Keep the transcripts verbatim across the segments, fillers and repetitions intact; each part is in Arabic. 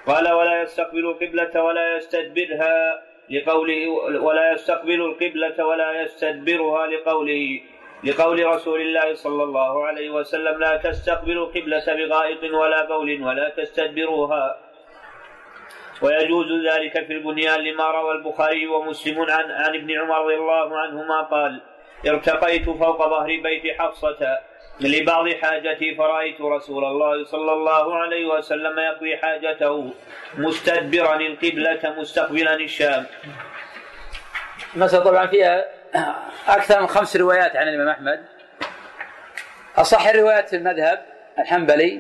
قال: ولا يستقبل القبلة ولا يستدبرها لقوله ولا يستقبل القبلة ولا يستدبرها لقوله لقول رسول الله صلى الله عليه وسلم: لا تستقبل القبلة بغائط ولا بول ولا تستدبروها. ويجوز ذلك في البنيان لما روى البخاري ومسلم عن, عن ابن عمر رضي الله عنهما قال: ارتقيت فوق ظهر بيت حفصة لبعض حاجتي فرأيت رسول الله صلى الله عليه وسلم يقضي حاجته مستدبرا القبلة مستقبلا الشام. المسألة طبعا فيها أكثر من خمس روايات عن الإمام أحمد. أصح الروايات في المذهب الحنبلي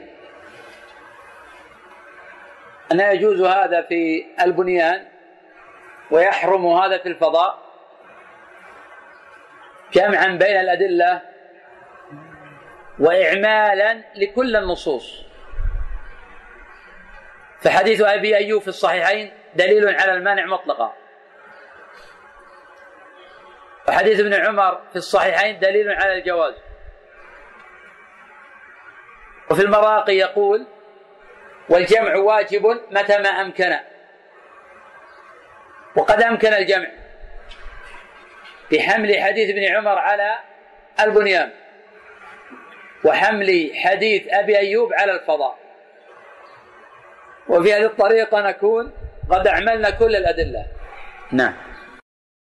أن يجوز هذا في البنيان ويحرم هذا في الفضاء، جمعا بين الأدلة وإعمالا لكل النصوص. فحديث أبي أيوب في الصحيحين دليل على المانع مطلقا، وحديث ابن عمر في الصحيحين دليل على الجواز. وفي المراقي يقول: والجمع واجب متى ما أمكن، وقد أمكن الجمع بحمل حديث ابن عمر على البنيان وحمل حديث أبي أيوب على الفضاء. وفي هذه الطريقة نكون قد أعملنا كل الأدلة. نعم.